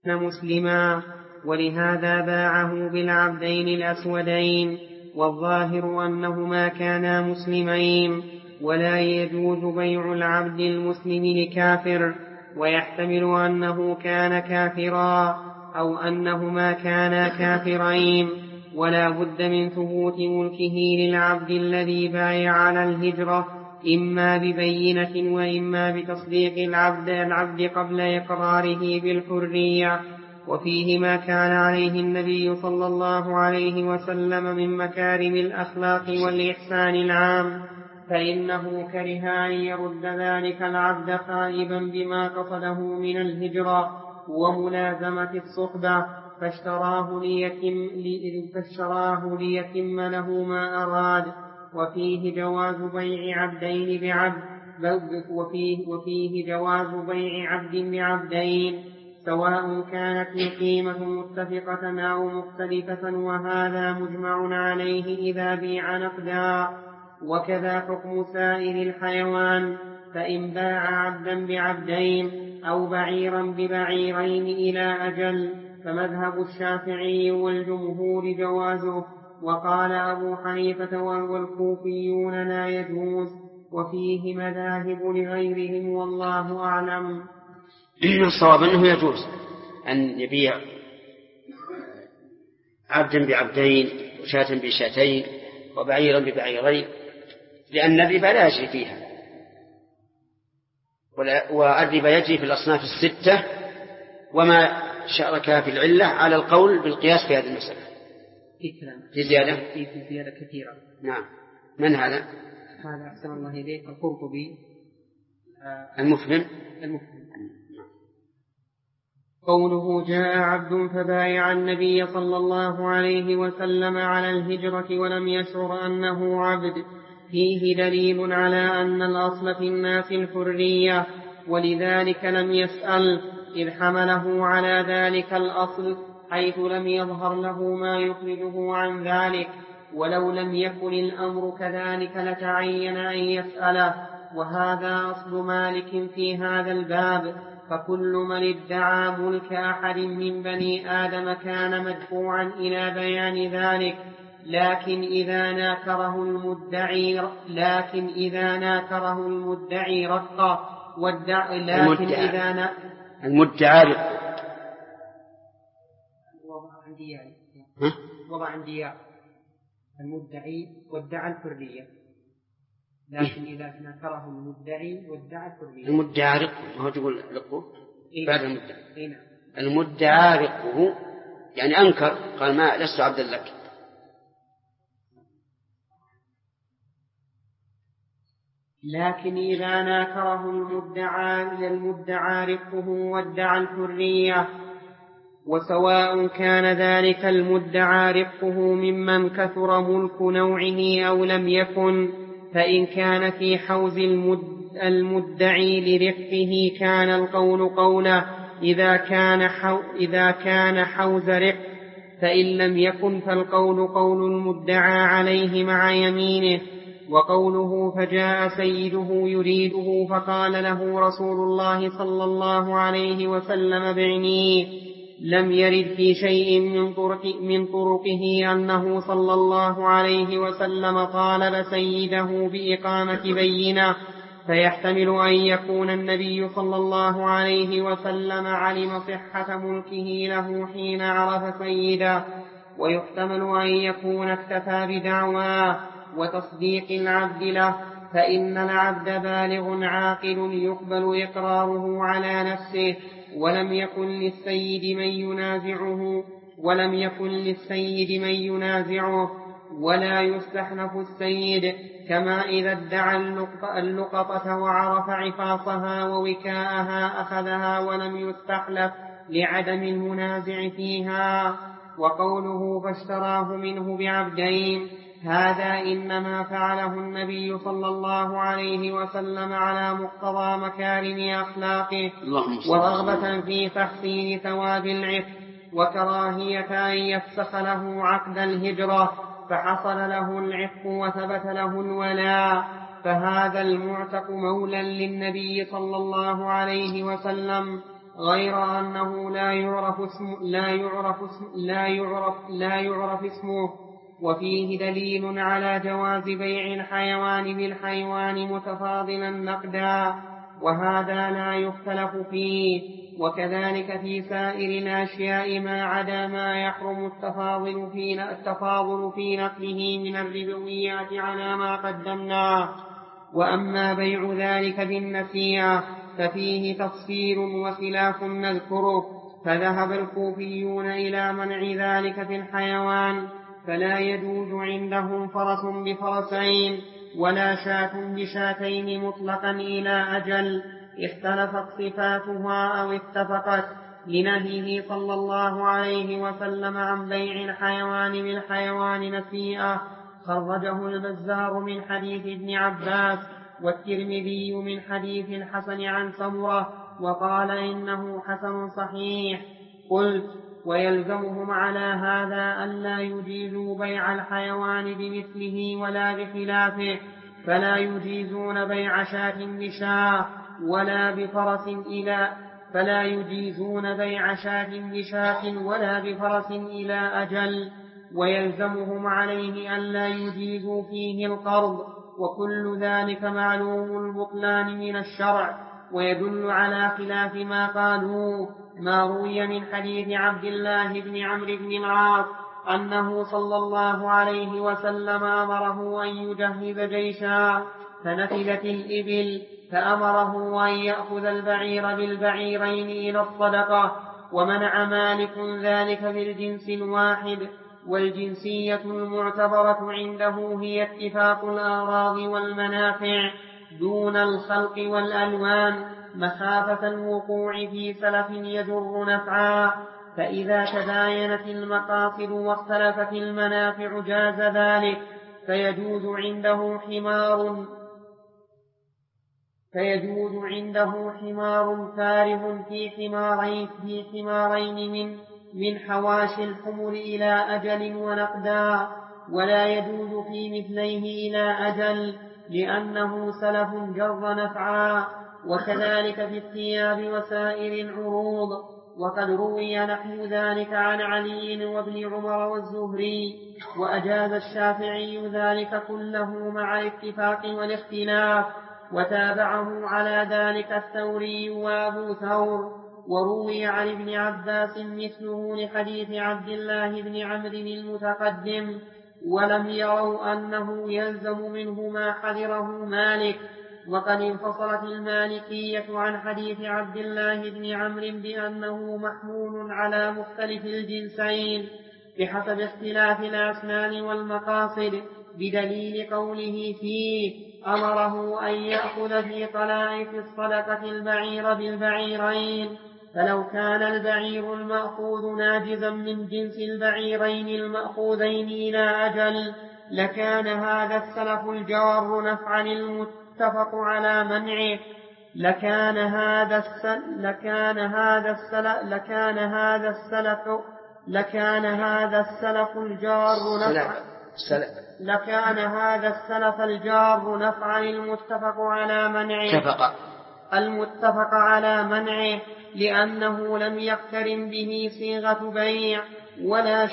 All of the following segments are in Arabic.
مسلما، ولهذا باعه بالعبدين الأسودين، والظاهر أنهما كانا مسلمين، ولا يجوز بيع العبد المسلم لكافر، ويحتمل أنه كان كافرا أو أنهما كانا كافرين، ولا بد من ثبوت ملكه للعبد الذي بايع على الهجرة، إما ببينة وإما بتصديق العبد قبل إقراره بالحرية. وفيه ما كان عليه النبي صلى الله عليه وسلم من مكارم الأخلاق والإحسان العام، فإنه كره أن يرد ذلك العبد خائبا بما قصده من الهجرة وملازمة الصحبة، فاشتراه ليتم له ما أراد. وفيه جواز بيع عبدين بعبد، وفيه جواز بيع عبد بعبدين سواء كانت القيمة متفقة أو مختلفة، وهذا مجمع عليه إذا بيع نقدا. وكذا حكم سائر الحيوان، فإن باع عبدا بعبدين أو بعيرا ببعيرين إلى أجل، فمذهب الشافعي والجمهور جوازه، وقال أبو حنيفة والكوفيون لا يجوز، وفيه مذاهب لغيرهم والله أعلم. الصواب أنه يجوز أن يبيع عبدا بعبدين وشاة بشاتين وبعيرا ببعيرين، لأن الربا لا يجري فيها، والربا يجري في الأصناف الستة، وما شاركها في العلة على القول بالقياس في هذه المسألة. في زيادة كثيرة. نعم. من هذا؟ هذا أحسن الله إليك القرطبي المفهم. قوله جاء عبد فبايع النبي صلى الله عليه وسلم على الهجرة ولم يشعر أنه عبد، فيه دليل على أن الأصل في الناس الحرية، ولذلك لم يسأل، إذ حمله على ذلك الأصل، حيث لم يظهر له ما يخرجه عن ذلك. ولو لم يكن الأمر كذلك لتعين أن يسأله، وهذا أصل مالك في هذا الباب. فكل من ادعى ملك أحد من بني آدم كان مدفوعا إلى بيان ذلك، لكن إذا ناكره المدعي رق، المدعى وضع عندي المدعي وادعى الحرية، لكن إذا ناكره المدعي وادعى الحرية. المدعى رقه، هو تقول رقه بعد المدعي. المدعى رقه يعني أنكر، قال ما لست عبدا لك. لكن إذا ناكره المدعى رقه وادعى الحرية، وسواء كان ذلك المدعى رقه ممن كثر ملك نوعه أو لم يكن، فإن كان في حوز المدعي لرقه كان القول قوله إذا كان حوز رق، فإن لم يكن فالقول قول المدعى عليه مع يمينه. وقوله فجاء سيده يريده فقال له رسول الله صلى الله عليه وسلم بعنيه، لم يرد في شيء من طرقه أنه صلى الله عليه وسلم طالب سيده بإقامة بينة، فيحتمل أن يكون النبي صلى الله عليه وسلم علم صحة ملكه له حين عرف سيده، ويحتمل أن يكون اكتفى بدعواه وتصديق العبد له، فإن العبد بالغ عاقل يقبل إقراره على نفسه، ولم يكن للسيد من ينازعه ولا يستحنف السيد، كما إذا ادعى اللقطة وعرف عفاصها ووكاءها أخذها ولم يستحلف لعدم المنازع فيها. وقوله فاشتراه منه بعبدين، هذا إنما فعله النبي صلى الله عليه وسلم على مقتضى مكارم أخلاقه، ورغبة في تحصيل ثواب العفق، وكراهية أن يفسخ له عقد الهجرة فحصل له العفق وثبت له الولاء، فهذا المعتق مولى للنبي صلى الله عليه وسلم، غير أنه لا يعرف اسمه. وفيه دليل على جواز بيع الحيوان بالحيوان متفاضلا نقدا، وهذا لا يختلف فيه. وكذلك في سائر الأشياء ما عدا ما يحرم التفاضل في نقله من الربويات على ما قدمناه. وأما بيع ذلك بالنسيئة ففيه تفصيل وخلاف نذكره. فذهب الكوفيون إلى منع ذلك في الحيوان، فلا يجوز عندهم فرس بفرسين ولا شاة بشاتين مطلقا إلى أجل اختلفت صفاتها أو اتفقت، لنهيه صلى الله عليه وسلم عن بيع الحيوان بالحيوان نسيئة. خرجه البزار من حديث ابن عباس، والترمذي من حديث الحسن عن سمرة، وقال إنه حسن صحيح. قلت: ويلزمهم على هذا ألا يجيزوا بيع الحيوان بمثله ولا بخلافه، فلا يجيزون بيع شاة بشاة ولا بفرس إلى أجل. ويلزمهم عليه ألا يجيزوا فيه القرض، وكل ذلك معلوم البطلان من الشرع. ويدل على خلاف ما قالوه ما روي من حديث عبد الله بن عمرو بن العاص أنه صلى الله عليه وسلم أمره أن يجهز جيشا فنفذت الإبل، فأمره أن يأخذ البعير بالبعيرين إلى الصدقة. ومنع مالك ذلك بالجنس الواحد. والجنسية المعتبرة عنده هي اتفاق الأغراض والمنافع دون الخلق والألوان، مخافة الوقوع في سلف يجر نفعا. فإذا تباينت المقاصد واختلفت المنافع جاز ذلك. فيجوز عنده حمار فارغ في حمارين من حواشي الحمر إلى أجل ونقدا، ولا يجوز في مثليه إلى أجل لأنه سلف جر نفعا. وكذلك في الثياب وسائر العروض. وقد روي نحو ذلك عن علي وابن عمر والزهري، وأجاز الشافعي ذلك كله مع الاتفاق والاختلاف، وتابعه على ذلك الثوري وأبو ثور. وروي عن ابن عباس مثله لحديث عبد الله بن عمرو المتقدم، ولم يروا أنه يلزم منه ما حذره مالك. وقد انفصلت المالكية عن حديث عبد الله بن عمرو بأنه محمول على مختلف الجنسين بحسب اختلاف الأسنان والمقاصد، بدليل قوله فيه: أمره أن يأخذ في طلائف الصدقة البعير بالبعيرين. فلو كان البعير المأخوذ ناجزا من جنس البعيرين المأخوذين إلى أجل لكان هذا السلف الجار نفعا المتفق على منعه. لكان هذا السلف الجار نفعا المتفق على منعه لأنه لم يقترن به صيغة بيع ولا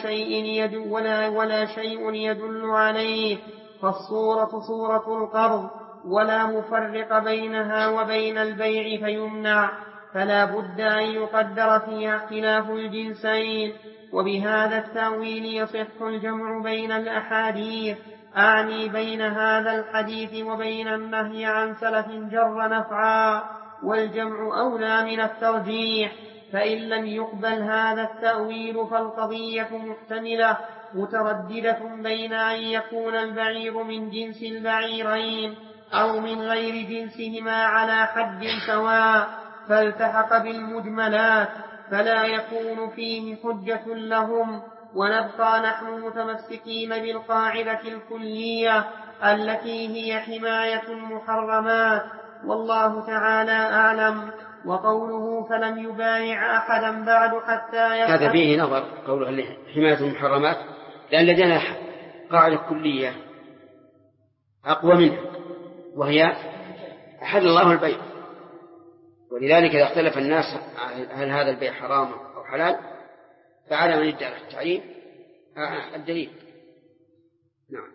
شيء يدل عليه، فالصورة صورة القرض ولا مفرق بينها وبين البيع فيمنع، فلا بد أن يقدر فيها اختلاف الجنسين. وبهذا التأويل يصح الجمع بين الأحاديث، أعني بين هذا الحديث وبين النهي عن سلف جر نفعا، والجمع أولى من الترجيح. فإن لم يقبل هذا التأويل فالقضية محتملة مترددة بين أن يكون البعير من جنس البعيرين أو من غير جنسهما على حد سواء، فالتحق بالمجملات فلا يكون فيه حجة لهم. ونبقى نحن متمسكين بالقاعدة الكلية التي هي حماية المحرمات، والله تعالى أعلم. وقوله فلم يبايع أحدا بعد حتى يفعل، هذا فيه نظر قوله حماية المحرمات، لأن لدينا قاعدة كلية أقوى منها، وهي أحل الله البيع، ولذلك إذا اختلف الناس هل هذا البيع حرام أو حلال فعلى من ادعى التحريم الدليل. نعم.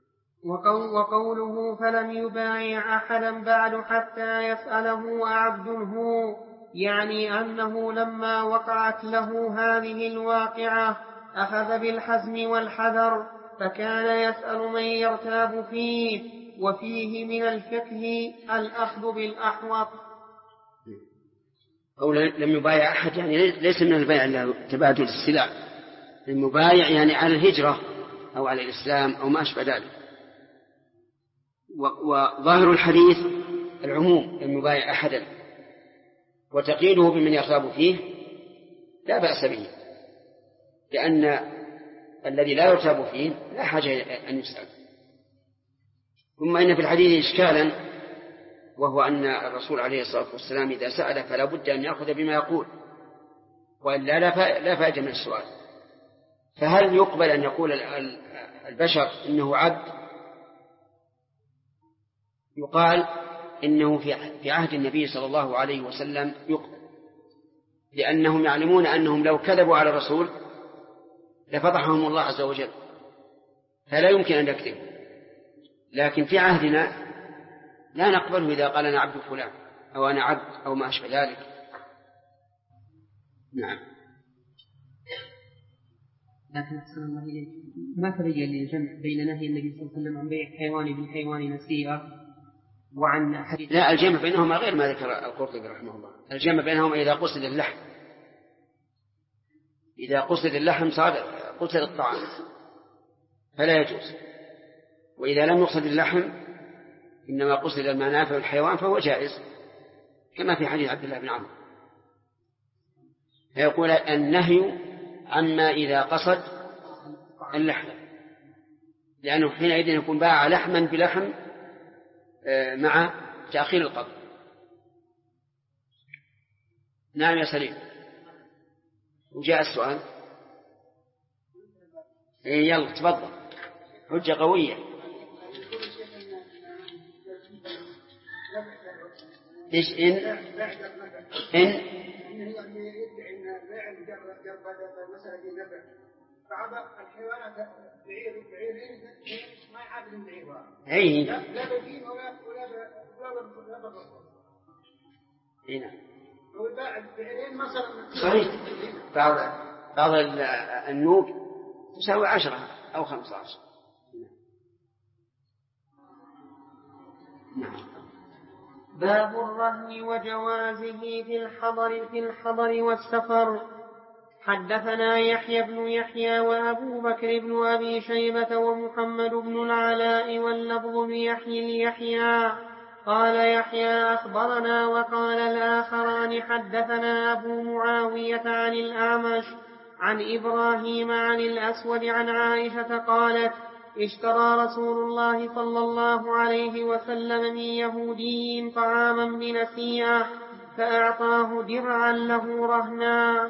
وقوله فلم يبايع أحدا بعد حتى يسأله أعبد هو، يعني أنه لما وقعت له هذه الواقعة أخذ بالحزم والحذر، فكان يسأل من يرتاب فيه، وفيه من الفقه الأخذ بالأحوط. أو لم يبايع أحد يعني ليس من البيع إلا تبادل السلع، المبايع يعني على الهجرة أو على الإسلام أو ما أشبه ذلك. وظاهر الحديث العموم لم يبايع أحدا، وتقييده بمن يرتاب فيه لا بأس به، لأن الذي لا يرتاب فيه لا حاجة أن يسأل. ثم إن في الحديث إشكالا، وهو أن الرسول عليه الصلاة والسلام إذا سأل فلا بد أن يأخذ بما يقول، وإلا لا فائدة من السؤال. فهل يقبل أن يقول البشر إنه عبد؟ يقال إنه في عهد النبي صلى الله عليه وسلم يقبل، لأنهم يعلمون أنهم لو كذبوا على الرسول لفضحهم الله عز وجل، فلا يمكن أن يكذبوا. لكن في عهدنا لا نقبله إذا قال أنا عبد فلان أو أنا عبد أو ما أشبه ذلك. نعم. لكن أحسن الله إليك، ما تبين لي الجمع بين نهي النبي صلى الله عليه وسلم عن بيع الحيوان بالحيوان نسيئة وعن حديث؟ لا، الجمع بينهما غير ما ذكر القرطبي رحمه الله. الجمع بينهما إذا قصد اللحم، إذا قصد اللحم صار قتل الطعام فلا يجوز، وإذا لم يقصد اللحم إنما قصد المنافع الحيوان فهو جائز، كما في حديث عبد الله بن عمرو. فيقول النهي عما إذا قصد اللحم، لأنه حينئذ يكون باع لحما بلحم مع تأخير القبض. نعم يا سليم. وجاء السؤال. يلا تفضل، حجة قوية. إيش إن الحيوانات بعيرين ما يعادل البعير، لا بفين ولا هنا بعيرين مثلا. صحيح، بعض النوب تساوي 10 أو 15. نعم. باب الرهن وجوازه في الحضر والسفر. حدثنا يحيى بن يحيى وأبو بكر بن أبي شيبة ومحمد بن العلاء واللفظ ليحيى قال يحيى أخبرنا، وقال الآخران حدثنا أبو معاوية عن الأعمش عن إبراهيم عن الأسود عن عائشة قالت اشترى رسول الله صلى الله عليه وسلم من يهودي طعاما بنسيئة فأعطاه درعا له رهنا.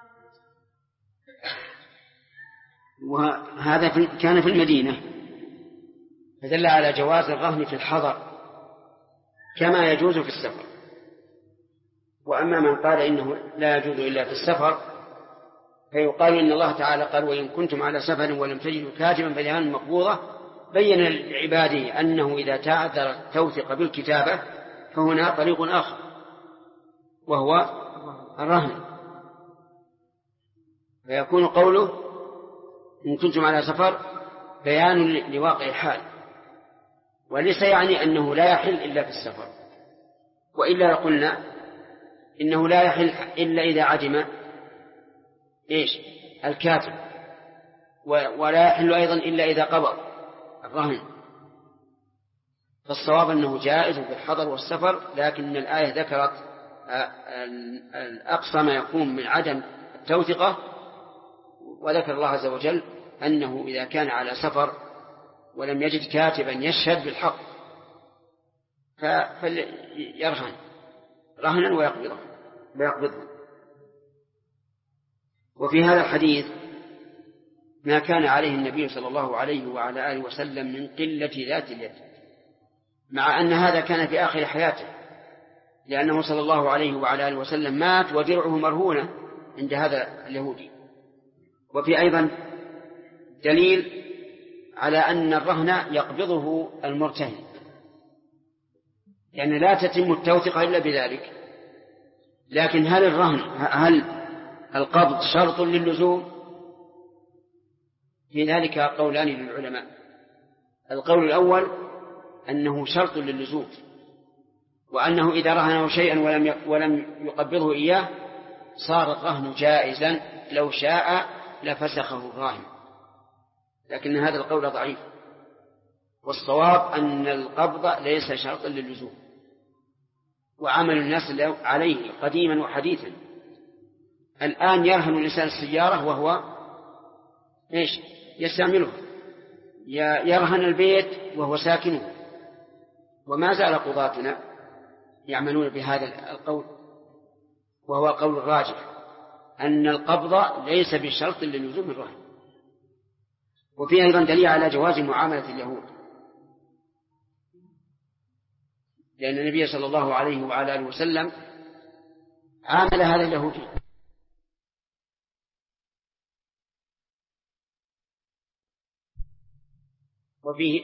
وهذا كان في المدينة، فدل على جواز الرهن في الحضر كما يجوز في السفر. وأما من قال إنه لا يجوز إلا في السفر فيقال إن الله تعالى قال وإن كنتم على سفر ولم تجدوا كاتبا فرهان مقبوضة، بين لعباده أنه إذا تعذر التوثيق بالكتابة فهنا طريق آخر وهو الرهن. فيكون قوله إن كنتم على سفر بيان لواقع الحال، وليس يعني أنه لا يحل إلا في السفر، وإلا قلنا إنه لا يحل إلا إذا عدم الكاتب، ولا يحل أيضا إلا إذا قبض الرهن. فالصواب أنه جائز في الحضر والسفر، لكن الآية ذكرت الأقصى ما يكون من عدم التوثقة، وذكر الله عز وجل أنه إذا كان على سفر ولم يجد كاتبا يشهد بالحق فليرهن رهنا ويقبضه. وفي هذا الحديث ما كان عليه النبي صلى الله عليه وعلى آله وسلم من قلة ذات اليد، مع أن هذا كان في آخر حياته، لأنه صلى الله عليه وعلى آله وسلم مات ودرعه مرهونة عند هذا اليهودي. وفي أيضا دليل على أن الرهن يقبضه المرتهن، يعني لا تتم التوثيق إلا بذلك. لكن هل القبض شرط للزوم؟ في ذلك قولان للعلماء. القول الأول أنه شرط للزوم، وأنه إذا رهنه شيئا ولم يقبضه إياه صار الرهن جائزا، لو شاء لفسخه الراهن، لكن هذا القول ضعيف، والصواب أن القبض ليس شرطا للزوم، وعمل الناس عليه قديما وحديثا. الآن يرهن الإنسان السيارة وهو يستعمله، يرهن البيت وهو ساكنه، وما زال قضاتنا يعملون بهذا القول، وهو قول الراجح أن القبض ليس بشرط للزوم الرهن. وفيه أيضا دليل على جواز معاملة اليهود، لأن النبي صلى الله عليه وعلى آله وسلم عامل هذا اليهودي. وفيه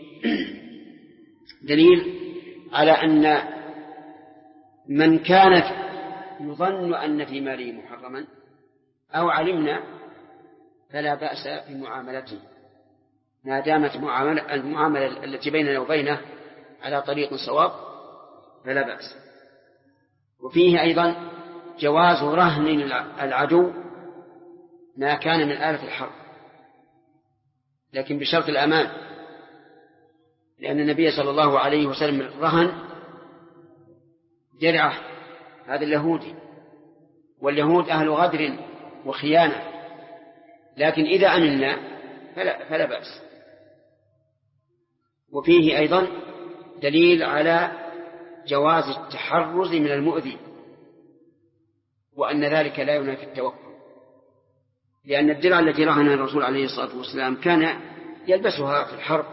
دليل على أن من كانت يظن أن في ماله محرما أو علمنا فلا بأس بمعاملته ما دامت المعاملة التي بيننا وبينه على طريق صواب فلا بأس. وفيه أيضا جواز رهن العدو ما كان من آلة الحرب، لكن بشرط الأمان، لأن النبي صلى الله عليه وسلم رهن درعه هذا اليهودي، واليهود أهل غدر وخيانة، لكن إذا أمنا فلا بأس. وفيه أيضا دليل على جواز التحرز من المؤذي، وأن ذلك لا ينافي التوكل، لأن الدرع التي رهنها الرسول عليه الصلاة والسلام كان يلبسها في الحرب،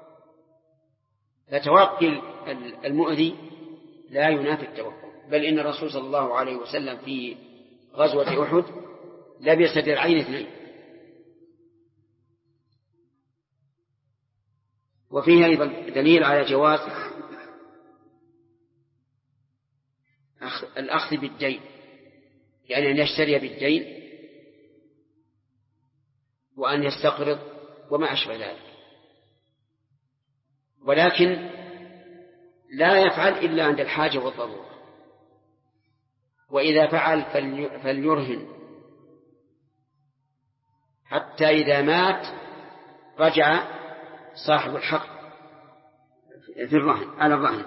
فتوكل المؤذي لا ينافي التوكل، بل إن الرسول صلى الله عليه وسلم في غزوة أحد لبس درعين اثنين. وفيه أيضا دليل على جواز الأخذ بالدين، يعني أن يشتري بالدين وأن يستقرض وما أشبه ذلك، ولكن لا يفعل إلا عند الحاجة والضرورة، وإذا فعل فليرهن حتى إذا مات رجع صاحب الحق في الرهن على الرهن.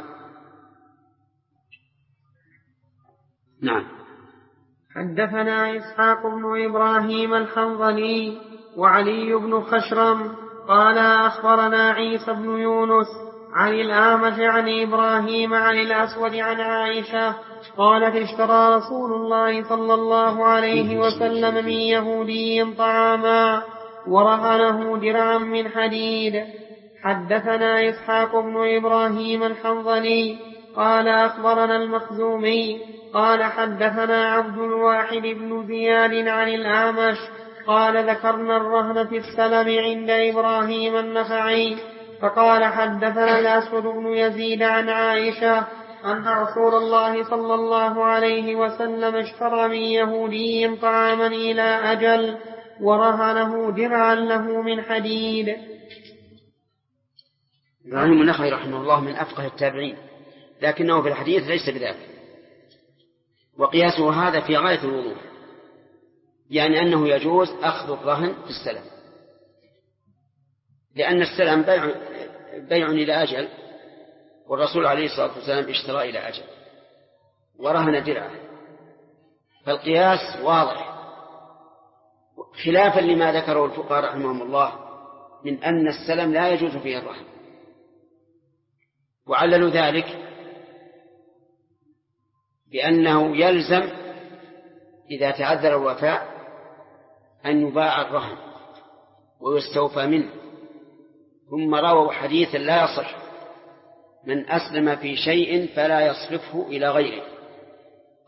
نعم. حدثنا إسحاق بن إبراهيم الحنظلي وعلي بن خشرم قال أخبرنا عيسى بن يونس عن الأعمش عن إبراهيم عن الأسود عن عائشة قالت اشترى رسول الله صلى الله عليه وسلم من يهودي طعاما ورهنه درعا من حديد. حدثنا إسحاق بن إبراهيم الحنظلي قال أخبرنا المخزومي قال حدثنا عبد الواحد بن زياد عن الأعمش قال ذكرنا الرهن في السلم عند إبراهيم النخعي فقال حدثنا الأسود بن يزيد عن عائشة أن رسول الله صلى الله عليه وسلم اشترى من يهودي طعاما إلى أجل ورهنه درعا له من حديد. إبراهيم النخعي رحمه الله من أفقه التابعين، لكنه في الحديث ليس بذلك، وقياسه هذا في غاية الوضوح، يعني أنه يجوز أخذ الرهن في السلم، لأن السلم بيع إلى أجل، والرسول عليه الصلاة والسلام اشترى إلى أجل ورهن درعه، فالقياس واضح، خلافا لما ذكره الفقهاء رحمهم الله من أن السلم لا يجوز فيه الرهن، وعللوا ذلك بأنه يلزم إذا تعذر الوفاء أن يباع الرهن ويستوفى منه. ثم رووا حديثا لا يصح من أسلم في شيء فلا يصرفه إلى غيره،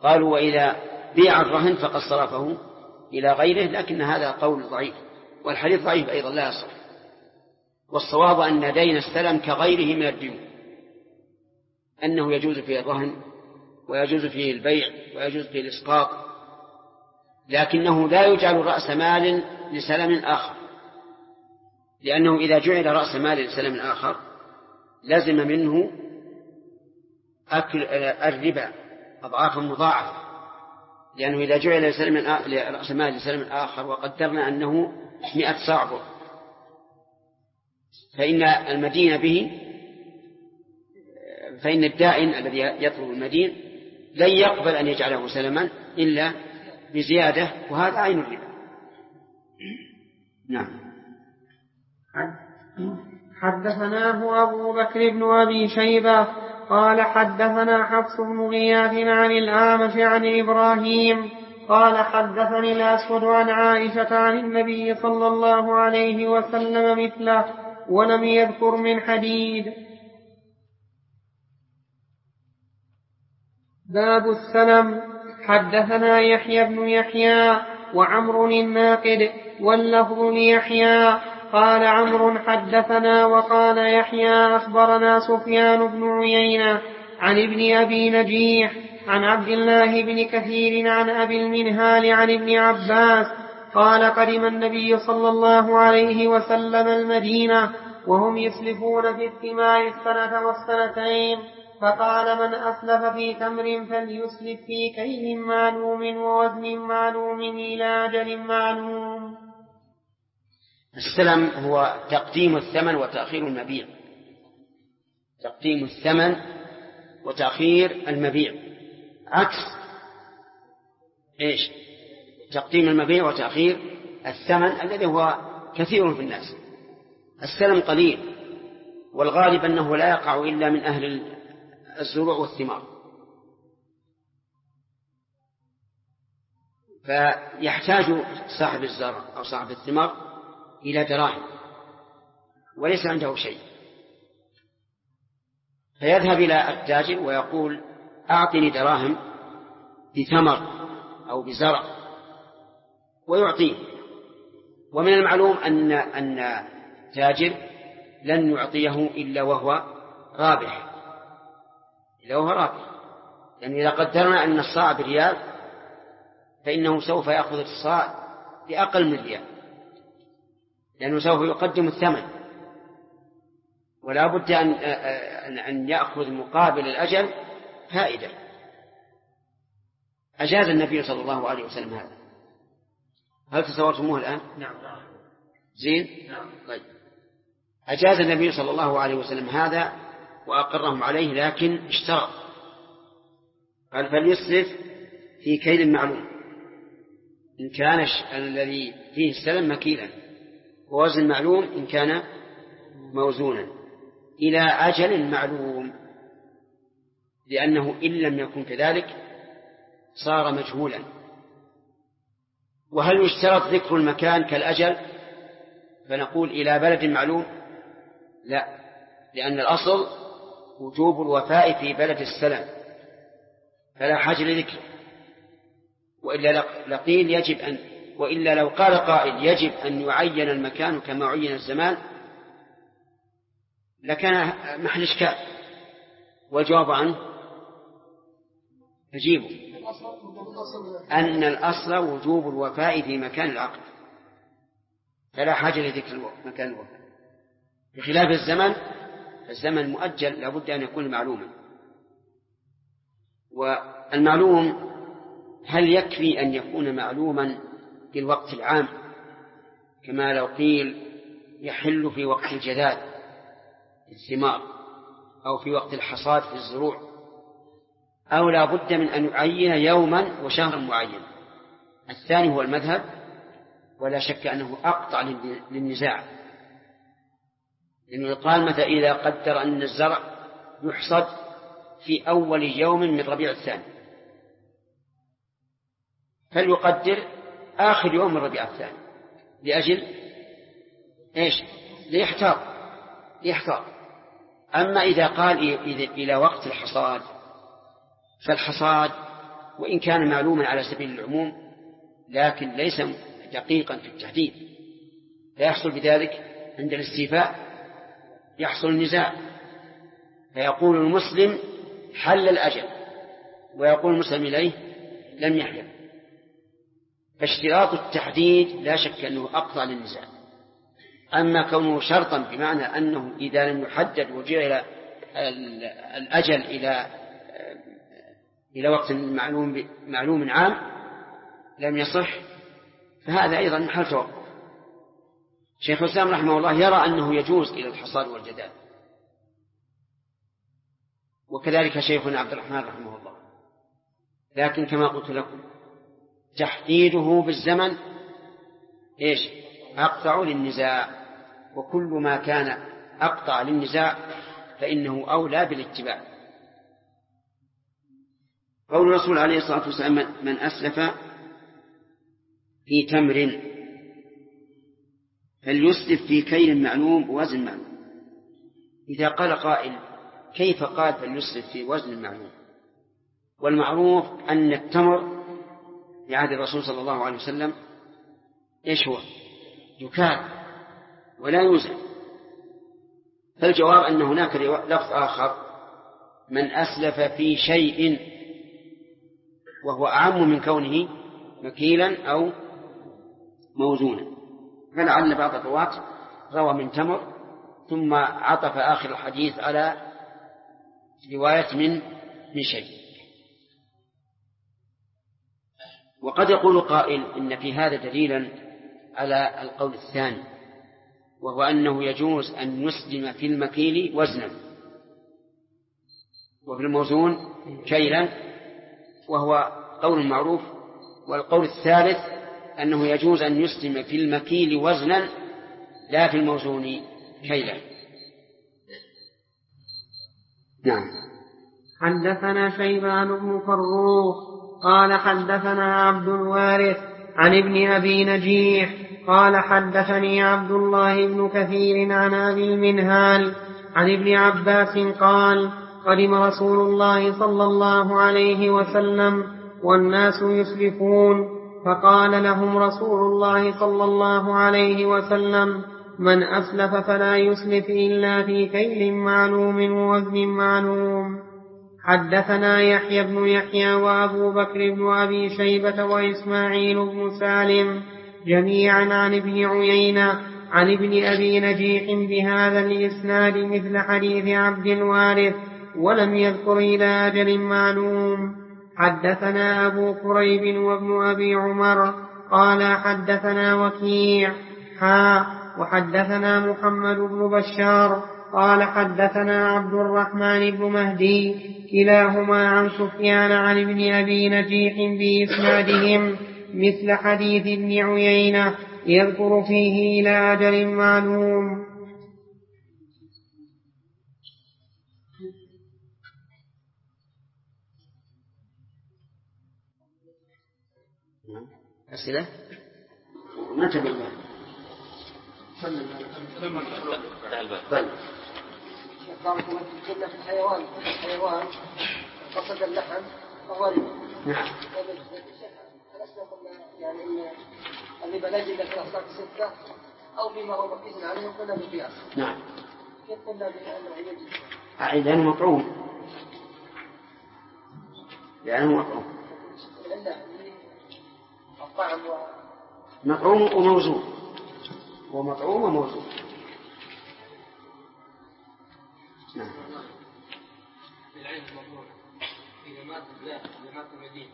قالوا وإذا بيع الرهن فقد صرفه إلى غيره، لكن هذا قول ضعيف، والحديث ضعيف أيضا لا يصح. والصواب أن دين السلم كغيره من الديون، أنه يجوز فيه الرهن ويجوز فيه البيع ويجوز فيه الإسقاط، لكنه لا يجعل رأس مال لسلم آخر، لأنه إذا جعل رأس مال لسلم آخر لازم منه أكل الربا أضعافا مضاعفة، لأنه إذا جعل رأس مال لسلم آخر وقدرنا أنه 100 صاع بر، فإن المدين به، فإن الدائن الذي يطلب المدين لن يقبل أن يجعله سلما إلا بزيادة، وهذا عين الربا. نعم. حدثناه أبو بكر بن أبي شيبة قال حدثنا حفص بن غياث عن الأعمش عن إبراهيم قال حدثني الأسود عن عائشة عن النبي صلى الله عليه وسلم مثله ولم يذكر من حديد. باب السلم. حدثنا يحيى بن يحيى وعمر الناقد واللفظ ليحيى قال عمرو حدثنا وقال يحيى أخبرنا سفيان بن عيينة عن ابن أبي نجيح عن عبد الله بن كثير عن أبي المنهال عن ابن عباس قال قدم النبي صلى الله عليه وسلم المدينة وهم يسلفون في الثمار السنة والسنتين، فقال من أسلف في تمر فليسلف في كيل معلوم ووزن معلوم إلى أجل معلوم. السلم هو تقديم الثمن وتأخير المبيع، تقديم الثمن وتأخير المبيع، عكس إيش؟ تقديم المبيع وتأخير الثمن الذي هو كثير في الناس. السلم قليل، والغالب أنه لا يقع إلا من أهل الزروع والثمار، فيحتاج صاحب الزرع أو صاحب الثمار إلى دراهم وليس عنده شيء، فيذهب إلى التاجر ويقول أعطني دراهم بثمر أو بزرع ويعطيه. ومن المعلوم أن تاجر لن يعطيه إلا وهو رابح، يعني إذا قدرنا أن الصاع بريال فإنه سوف يأخذ الصاع بأقل من ريال، لأنه سوف يقدم الثمن، ولا بد أن يأخذ مقابل الأجل فائدة. أجاز النبي صلى الله عليه وسلم هذا. هل تصورتموه الآن؟ نعم. زين؟ نعم. طيب. أجاز النبي صلى الله عليه وسلم هذا وأقرهم عليه، لكن اشترط، قال فليصرف في كيل معلوم إن كان الذي فيه السلم مكيلا، ووزن معلوم إن كان موزونا، إلى أجل معلوم، لأنه إن لم يكن كذلك صار مجهولا. وهل يشترط ذكر المكان كالأجل فنقول إلى بلد معلوم؟ لا، لأن الأصل وجوب الوفاء في بلد السلم فلا حاجة لذكر، وإلا لقيل يجب أن، وإلا لو قال قائل يجب أن يعين المكان كما عين الزمان لكان محل إشكال، والجواب عنه يجيب أن الأصل وجوب الوفاء في مكان العقد فلا حاجة لذكر مكان الوفاء، بخلاف الزمن مؤجل لابد أن يكون معلوما. والمعلوم هل يكفي أن يكون معلوما في الوقت العام كما لو قيل يحل في وقت الجذاذ الثمار أو في وقت الحصاد في الزروع، أو لا بد من أن يعين يوما وشهرا معين؟ الثاني هو المذهب، ولا شك أنه أقطع للنزاع، لأنه يقال مثلا إذا قدر أن الزرع يحصد في أول يوم من ربيع الثاني فليقدر آخر يوم من ربيع الثاني لأجل إيش؟ ليحتاط. أما إذا قال إلى وقت الحصاد فالحصاد وإن كان معلوما على سبيل العموم لكن ليس دقيقا في التحديد، لا يحصل بذلك عند الاستيفاء يحصل النزاع، فيقول المسلم حل الأجل ويقول المسلم إليه لم يحلم. فاشتراط التحديد لا شك أنه أقضى للنزاع. أما كونه شرطا بمعنى أنه إذا لم يحدد وجعل الأجل إلى وقت معلوم عام لم يصح، فهذا أيضا محل توقف. شيخ الإسلام رحمه الله يرى أنه يجوز إلى الحصاد والجدال، وكذلك شيخنا عبد الرحمن رحمه الله، لكن كما قلت لكم تحديده بالزمن أقطع للنزاع، وكل ما كان أقطع للنزاع فإنه أولى بالاتباع. قول الرسول عليه الصلاة والسلام من أسلف في تمر فليسلف في كيل معلوم ووزن معلوم. إذا قال قائل كيف قال فليسلف في وزن معلوم؟ والمعروف أن التمر في عهد الرسول صلى الله عليه وسلم هو يكال ولا يوزن. فالجواب أن هناك لفظ آخر من أسلف في شيء، وهو أعم من كونه مكيلا أو موزونا. فلعل بعض الرواة روى من تمر ثم عطف آخر الحديث على رواية من شيء. وقد يقول قائل إن في هذا دليلا على القول الثاني، وهو أنه يجوز أن يسلم في المكيل وزنا وفي الموزون كيلا، وهو قول معروف. والقول الثالث أنه يجوز أن يسلم في المكيل وزنا لا في الموزون كيلا. نعم. حدثنا شيبان بن فروخ قال حدثنا عبد الوارث عن ابن أبي نجيح قال حدثني عبد الله بن كثير عن أبي المنهال عن ابن عباس قال قدم رسول الله صلى الله عليه وسلم والناس يسلفون، فقال لهم رسول الله صلى الله عليه وسلم من أسلف فلا يسلف إلا في كيل معلوم ووزن معلوم. حدثنا يحيى بن يحيى وأبو بكر بن أبي شيبة وإسماعيل بن سالم جميعا عن ابن عيينة عن ابن أبي نجيح بهذا الإسناد مثل حديث عبد الوارث ولم يذكر إلى أجل معلوم. حدثنا أبو كريب وابن أبي عمر قال حدثنا وكيع وحدثنا محمد بن بشار قال حدثنا عبد الرحمن بن مهدي كلاهما عن سفيان عن ابن أبي نجيح بإسنادهم مثل حديث ابن عيينة يذكر فيه إلى أجل معلوم. أسئلة؟ ما تبين. طيب. في الحيوان قصد اللحم فهو نعم. يعني اللي بلاجي لك الأصناف الستة أو بما هو مقيس عليه قلنا بالقياس. نعم. كيف قلنا بأنه يجب؟ لأنه مطعوم. الطعم مطعوم وموزون. ومطعوم وموزون. نعم. بالعين المضمون إذا مات الزاه إذا مات المدين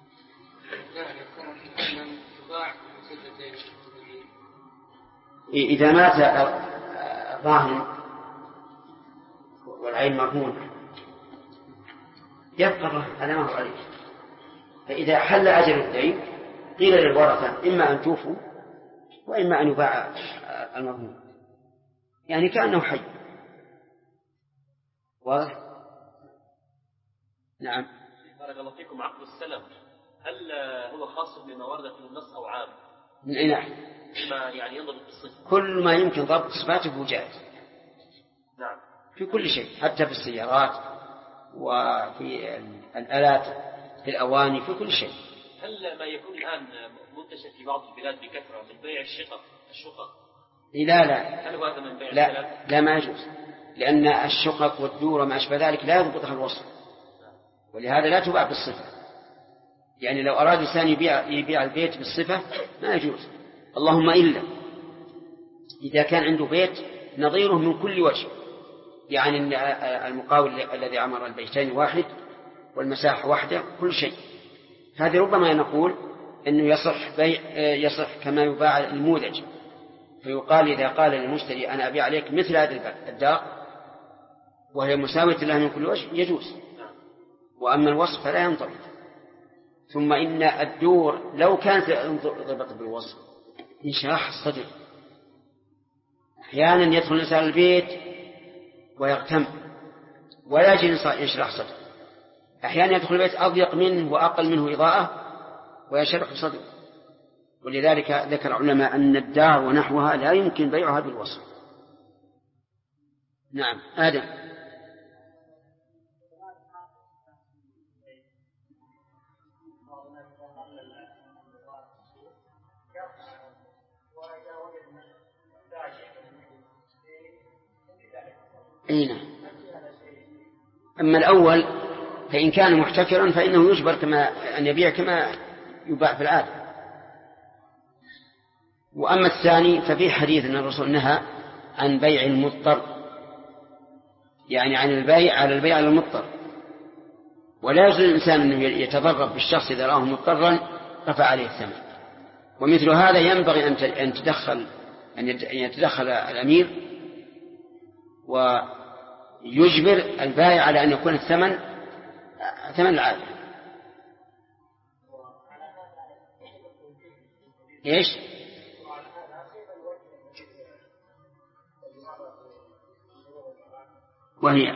إذا مات الراهن والعين مرهون يبقى الرهن على ما هو عليه. فإذا حل أجل الدين قيل للورثة إما أن توفوا وإما أن يباع المرهون، يعني كأنه حي. واضح؟ نعم. بارك الله فيكم. عقد السلم هل هو خاص بما ورد في النص أو عام؟ من أي ناحية؟ بما يعني ينضبط بالصفة. كل ما يمكن ضبط صفاته جائز. نعم. في كل شيء، حتى في السيارات وفي الآلات في الأواني، في كل شيء. هل ما يكون الآن منتشر في بعض البلاد بكثرة من بيع الشقق؟ لا هل هو هذا من بيع لا ما يجوز، لأن الشقق والدور وما أشبه ذلك لا يضبطها الوصف، ولهذا لا تباع بالصفة. يعني لو أراد إنسان يبيع البيت بالصفة ما يجوز، اللهم إلا إذا كان عنده بيت نظيره من كل وجه، يعني المقاول الذي عمر البيتين واحد والمساحة واحدة كل شيء، هذه ربما نقول أنه يصح كما يباع المودج، فيقال إذا قال للمشتري أنا أبيع عليك مثل هذه الدار وهي مساوية له من كل وجه يجوز، وأما الوصف فلا ينطبق. ثم إن الدور لو كانت ضبط بالوصف انشراح الصدر، أحيانا يدخل الإنسان البيت ويغتم ولا يجد ينشرح صدر، أحيانا يدخل البيت أضيق منه وأقل منه إضاءة ويشرح صدره، ولذلك ذكر العلماء أن الدار ونحوها لا يمكن بيعها بالوصف. نعم آدم. أين؟ أما الأول فإن كان محتكرا فإنه يجبر كما أن يبيع كما يباع في العادة. وأما الثاني ففي حديث أن الرسول نهى عن بيع المضطر، يعني عن البيع على البيع على المضطر، ولا يجوز الإنسان أن يتضرر بالشخص إذا رآه مضطرا رفع عليه الثمن. ومثل هذا ينبغي أن يتدخل الأمير ويجبر البائع على أن يكون الثمن ثمن العادة. إيش؟ وهي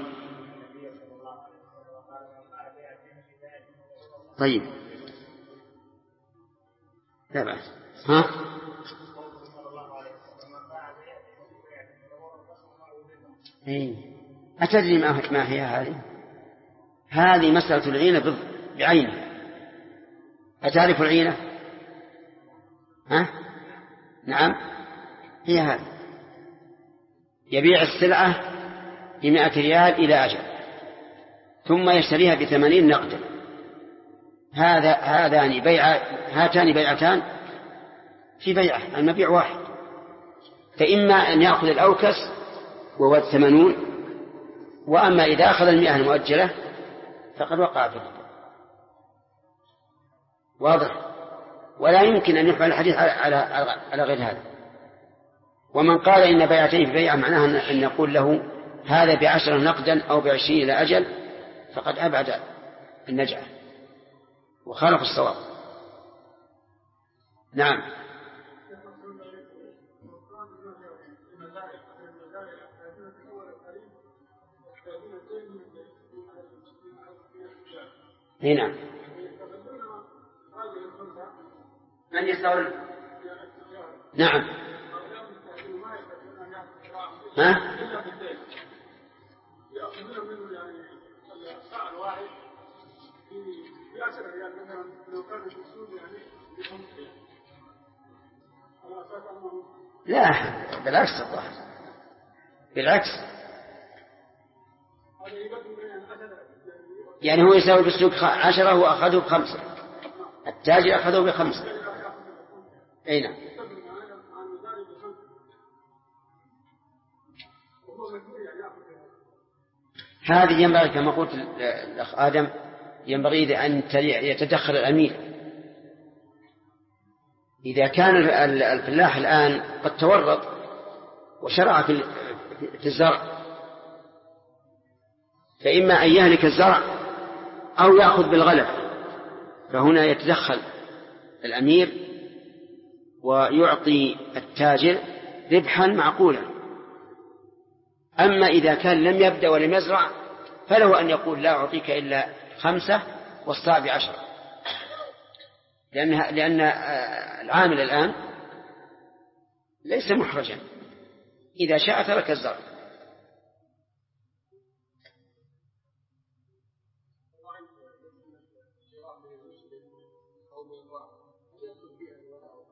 طيب لا بأس. ها؟ أتدري ما هي هذه مسألة العينة بعينها. أتعرف العينة؟ ها؟ نعم هي هذه، يبيع السلعة ب100 ريال إلى أجل ثم يشتريها ب80 نقدا. هاتان بيعتان في بيعة، المبيع واحد، فإما أن يأخذ الأوكس وهو 80، وأما إذا أخذ 100 المؤجلة فقد وقع في الربا. واضح؟ ولا يمكن أن يحمل الحديث على غير هذا. ومن قال إن بيعتين في بيعة معناها أن نقول له هذا ب10 نقدا أو ب20 إلى أجل فقد أبعد النجعة وخالف الصواب. نعم. هنا من يستورد؟ نعم. ها؟ لا بالعكس الظاهر، بالعكس، يعني هو يساوي بالسوق 10 وأخذه ب5، التاجر أخذه ب5. أين؟ هذه ينبغي كما قلت الأخ آدم، ينبغي أن يتدخل الأمير. إذا كان الفلاح الآن قد تورط وشرع في الزرع، فإما أن يهلك الزرع أو يأخذ بالغلب، فهنا يتدخل الأمير ويعطي التاجر ربحا معقولا. أما إذا كان لم يبدأ ولم يزرع فله أن يقول لا أعطيك إلا 5 والصاع ب10، لأن العامل الآن ليس محرجا، إذا شاء ترك الزرع.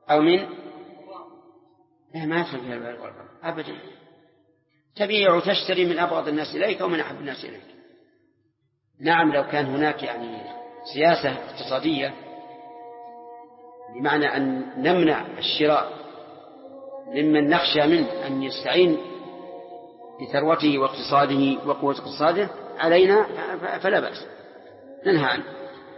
أو من لا ما يدخل فيها البيع والغرر أبدا. تبيع وتشتري من أبغض الناس إليك ومن أحب الناس إليك. نعم لو كان هناك يعني سياسة اقتصادية بمعنى أن نمنع الشراء ممن نخشى منه أن يستعين بثروته واقتصاده وقوة اقتصاده علينا فلا بأس ننهى عنه.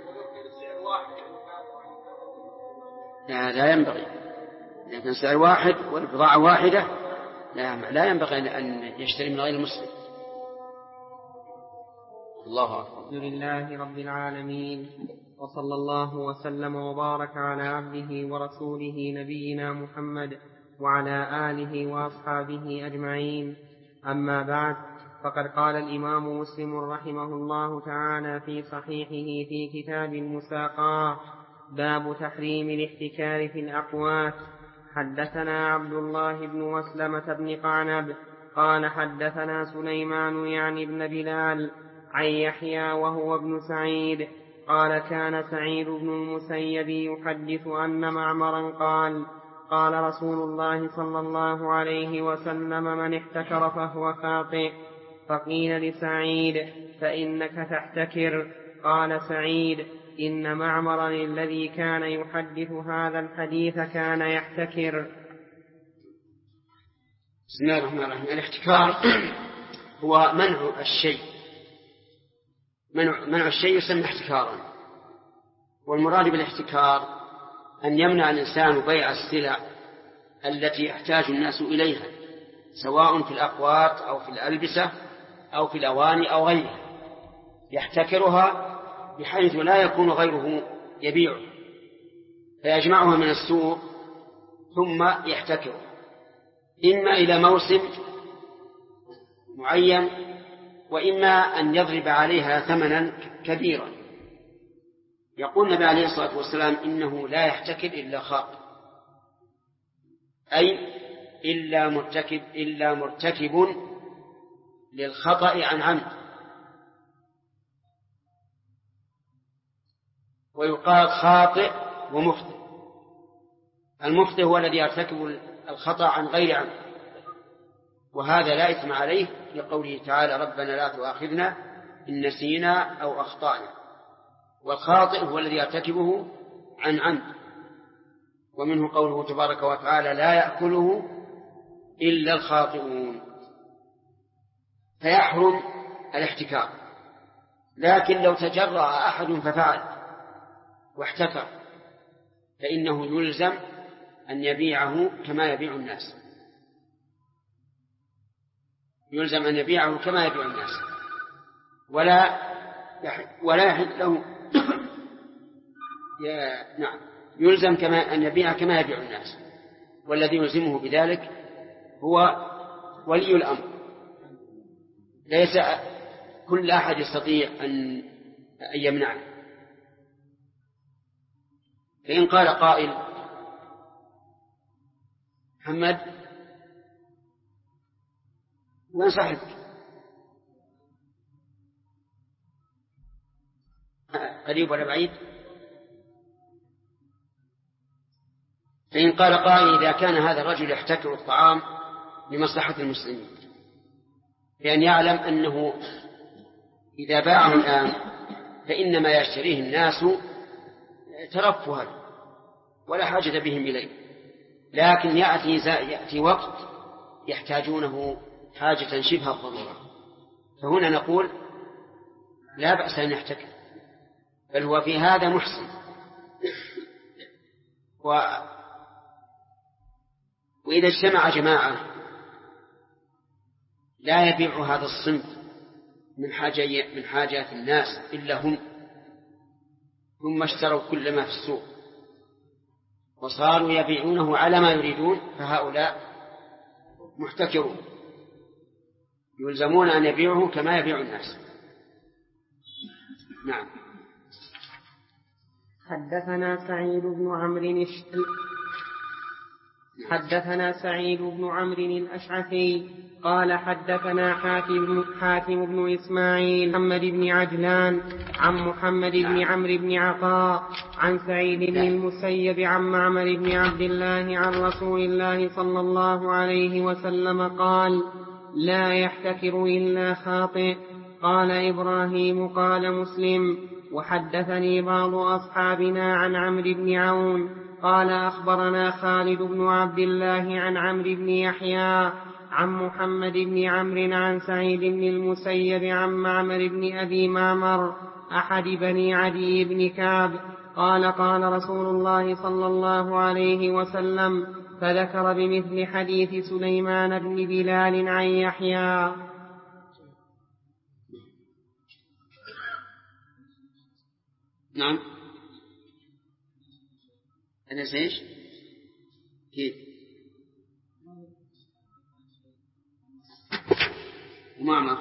لا ينبغي إذا كان سعر واحد والبضاعة واحدة لا ينبغي أن يشتري من غير المسلم. الله أكبر. الحمد لله رب العالمين، وصلى الله وسلم وبارك على عبده ورسوله نبينا محمد وعلى آله وأصحابه أجمعين. أما بعد، فقد قال الإمام مسلم رحمه الله تعالى في صحيحه في كتاب المساقات: باب تحريم الاحتكار في الأقوات. حدثنا عبد الله بن مسلمة بن قعنب قال حدثنا سليمان يعني بن بلال عن يحيى وهو ابن سعيد قال كان سعيد بن المسيب يحدث أن معمرا قال: قال رسول الله صلى الله عليه وسلم: من احتكر فهو خاطئ. فقيل لسعيد: فإنك تحتكر. قال سعيد: إن معمرا الذي كان يحدث هذا الحديث كان يحتكر. بسم الله الرحمن الرحيم. الاحتكار هو منع الشيء. منع الشيء يسمى احتكارا. والمراد بالاحتكار أن يمنع الإنسان بيع السلع التي يحتاج الناس إليها، سواء في الأقوات أو في الألبسة أو في الأواني أو غيرها، يحتكرها بحيث لا يكون غيره يبيعه، فيجمعها من السوق ثم يحتكرها إما إلى موسم معين وإما أن يضرب عليها ثمنا كبيرا. يقول النبي عليه الصلاة والسلام: إنه لا يحتكر إلا خاطئ، أي إلا مرتكب للخطأ عن عمد. ويقال خاطئ ومخطئ. المخطئ هو الذي يرتكب الخطأ عن غير عمد، وهذا لا إثم عليه لقوله تعالى: ربنا لا تؤاخذنا إن نسينا أو أخطأنا. والخاطئ هو الذي يرتكبه عن عمد، ومنه قوله تبارك وتعالى: لا يأكله إلا الخاطئون. فيحرم الاحتكار. لكن لو تجرأ أحد ففعل واحتكر فإنه يلزم أن يبيعه كما يبيع الناس، يلزم أن يبيعه كما يبيع الناس، ولا يحل له نعم، يلزم كما أن يبيع كما يبيع الناس. والذي يلزمه بذلك هو ولي الأمر، ليس كل أحد يستطيع أن يمنعه. فإن قال قائل: محمد وين صاحبك؟ قريب ولا بعيد؟ فإن قال قائل: إذا كان هذا الرجل يحتكر الطعام لمصلحة المسلمين، لأن يعلم أنه إذا باعه الآن فإنما يشتريه الناس ترفها ولا حاجة بهم إليه، لكن يأتي وقت يحتاجونه حاجة شبه الضرورة، فهنا نقول لا بأس أن يحتكر، بل هو في هذا محسن. وإذا اجتمع جماعة لا يبيع هذا الصنف من حاجات الناس إلا هم، ثم اشتروا كل ما في السوق وصاروا يبيعونه على ما يريدون، فهؤلاء محتكرون يلزمون أن يبيعه كما يبيع الناس. نعم. حدثنا سعيد بن عمرو حدثنا سعيد بن عمرو الأشعثي قال حدثنا حاتم بن إسماعيل محمد بن عجلان عن محمد بن عمرو بن عطاء عن سعيد بن المسيب عن معمر بن عبد الله عن رسول الله صلى الله عليه وسلم قال لا يحتكر إلا خاطئ. قال إبراهيم قال مسلم وحدثني بعض أصحابنا عن عمرو بن عون قال أخبرنا خالد بن عبد الله عن عمرو بن يحيى عن محمد بن عمرو عن سعيد بن المسيب عن معمر بن أبي معمر أحد بني عدي بن كعب قال قال رسول الله صلى الله عليه وسلم فذكر بمثل حديث سليمان بن بلال عن يحيى. نعم. أنا سيش كيف ومعمر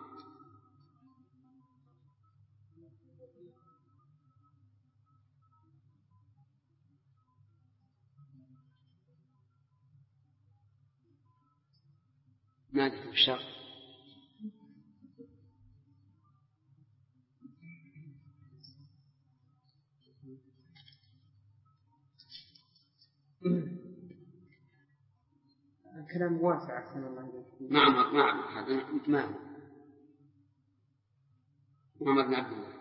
ما أدري الشر. الكلام واسع أحسن الله إليك. معمر هذا معمر بن عبد الله.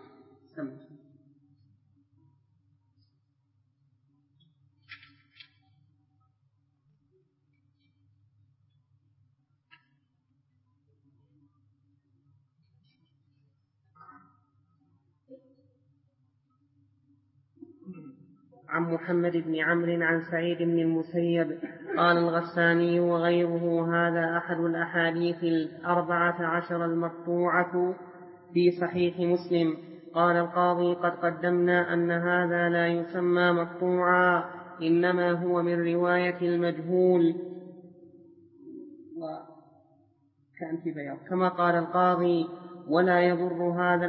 عن محمد بن عمرو عن سعيد بن المسيب قال الغساني وغيره هذا أحد الأحاديث 14 المقطوعة في صحيح مسلم. قال القاضي قد قدمنا أن هذا لا يسمى مقطوعا إنما هو من رواية المجهول وكان في بياض كما قال القاضي ولا يضر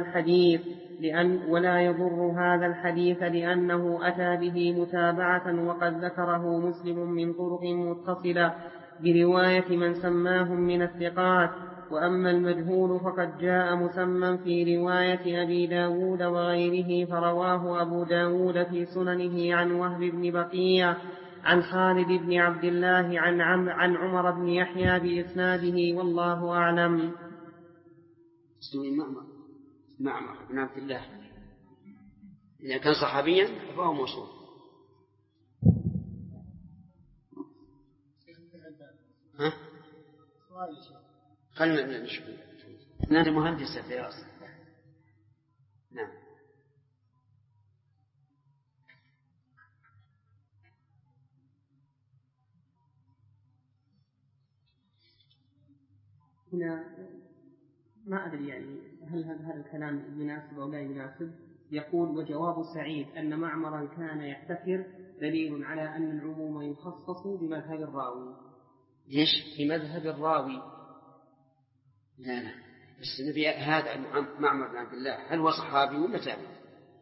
هذا الحديث لأنه أتى به متابعة وقد ذكره مسلم من طرق متصلة برواية من سماهم من الثقات. وأما المجهول فقد جاء مسمى في رواية أبي داود وغيره فرواه أبو داود في سننه عن وهب بن بقية عن خالد بن عبد الله عن عمر بن يحيى بإسناده والله أعلم. معمر بن عبد الله إذا كان صحابيا فهو موصول. ها؟ خلنا نشوف. أنا مهندس في رأسي. نعم. هنا ما أدري يعني هل هذا الكلام يناسب أو لا يناسب. يقول وجواب سعيد أن معمرا كان يحتكر دليل على أن العموم يخصص بمذهب الراوي. ليش؟ بمذهب الراوي. لا بس النبي هذا معمر بن عبد الله هل هو صحابي ولا تابعي؟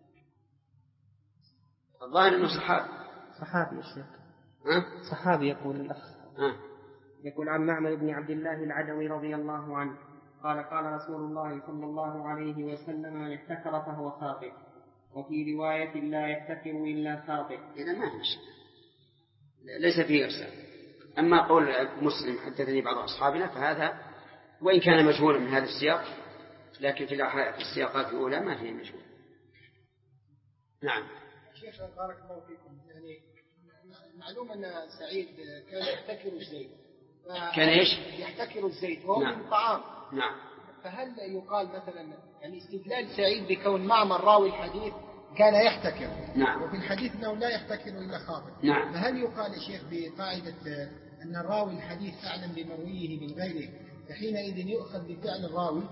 الظاهر أنه صحابي يا شيخ. صحابي يقول الأخ. يقول عن معمر بن عبد الله العدوي رضي الله عنه قال قال رسول الله صلى الله عليه وسلم من احتكر فهو خاطئ وفي رواية لا يحتكر إلا خاطئ. إذا ما فيش ليس فيه إرسال. أما قول مسلم حدثني بعض أصحابنا فهذا وإن كان مجهولا من هذا السياق لكن في السياقات الأولى ما فيه مجهول. نعم. شيخ بارك الله فيكم يعني معلوم أن سعيد كان يحتكر الزيت. كان إيش؟ يحتكر الزيت وهو نعم. من الطعام. نعم. فهل يقال مثلا يعني استدلال سعيد بكون معمر راوي الحديث كان يحتكر. نعم. وفي الحديث أنه لا يحتكر إلا خاطئ. نعم. فهل يقال يا شيخ بقاعدة أن الراوي الحديث أعلم بمرويه من غيره فحينئذ يؤخذ بفعل الراوي؟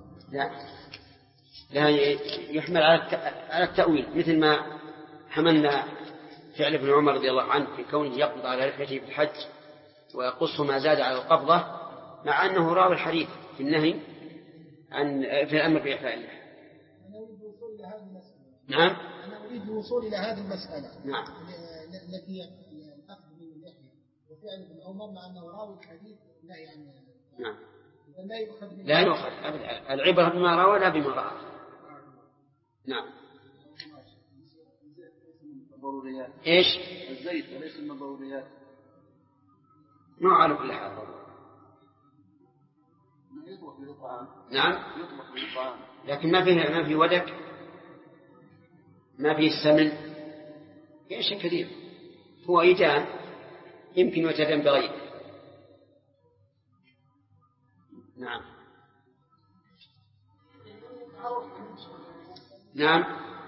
لا يحمل على التأويل مثل ما حملنا فعل ابن عمر رضي الله عنه في كونه يقبض على رحلته في الحج ويقص ما زاد على القبضة مع أنه راوي الحديث في النهي في الأمر بإحفاء اللحى. أنا أريد الوصول إلى هذه المسألة. نعم. أنا أريد الوصول إلى هذه المسألة. نعم. التي الأخذ من اللحية يعني أو مر أنه راوي الحديث لا يعني نعم لا يؤخذ لا يؤخذ أبدا، العبرة بما روى لا بما رأى. نعم. إيش؟ الزيت وليس من الضروريات. ما على كل حال. يطبخ بالطعام. نعم. يطبخ بالطعام. لكن ما في ودك، ما في السمن، في شيء كثير. هو إيجان يمكن يتدم بغيره. نعم. نعم.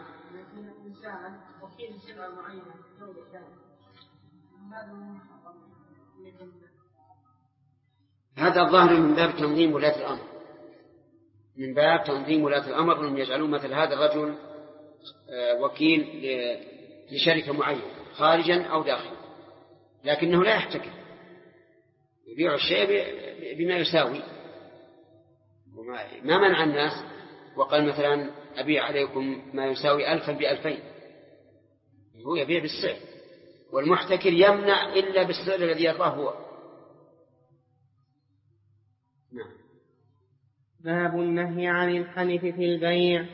هذا الظاهر من باب تنظيم ولاة الأمر، من باب تنظيم ولاة الأمر أنهم يجعلون مثل هذا الرجل وكيل لشركة معينة خارجا أو داخلا، لكنه لا يحتكر، يبيع الشيء بما يساوي. ما منع الناس وقال مثلا أبيع عليكم ما يساوي 1000 ب2000، هو يبيع بالسعر، والمحتكر يمنع إلا بالسعر الذي يرضاه هو. نعم. باب النهي عن الحلف في البيع.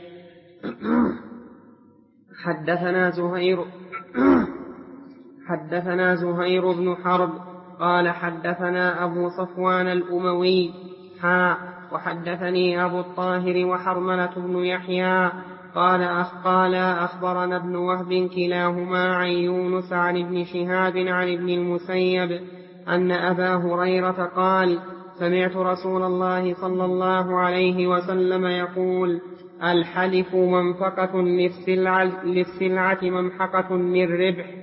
حدثنا زهير بن حرب قال حدثنا أبو صفوان الأموي وحدثني أبو الطاهر وحرملة بن يحيى قال أخبرنا ابن وهب كلاهما عن يونس عن ابن شهاب عن ابن المسيب أن أبا هريرة قال سمعت رسول الله صلى الله عليه وسلم يقول الحلف منفقة للسلعة ممحقة للربح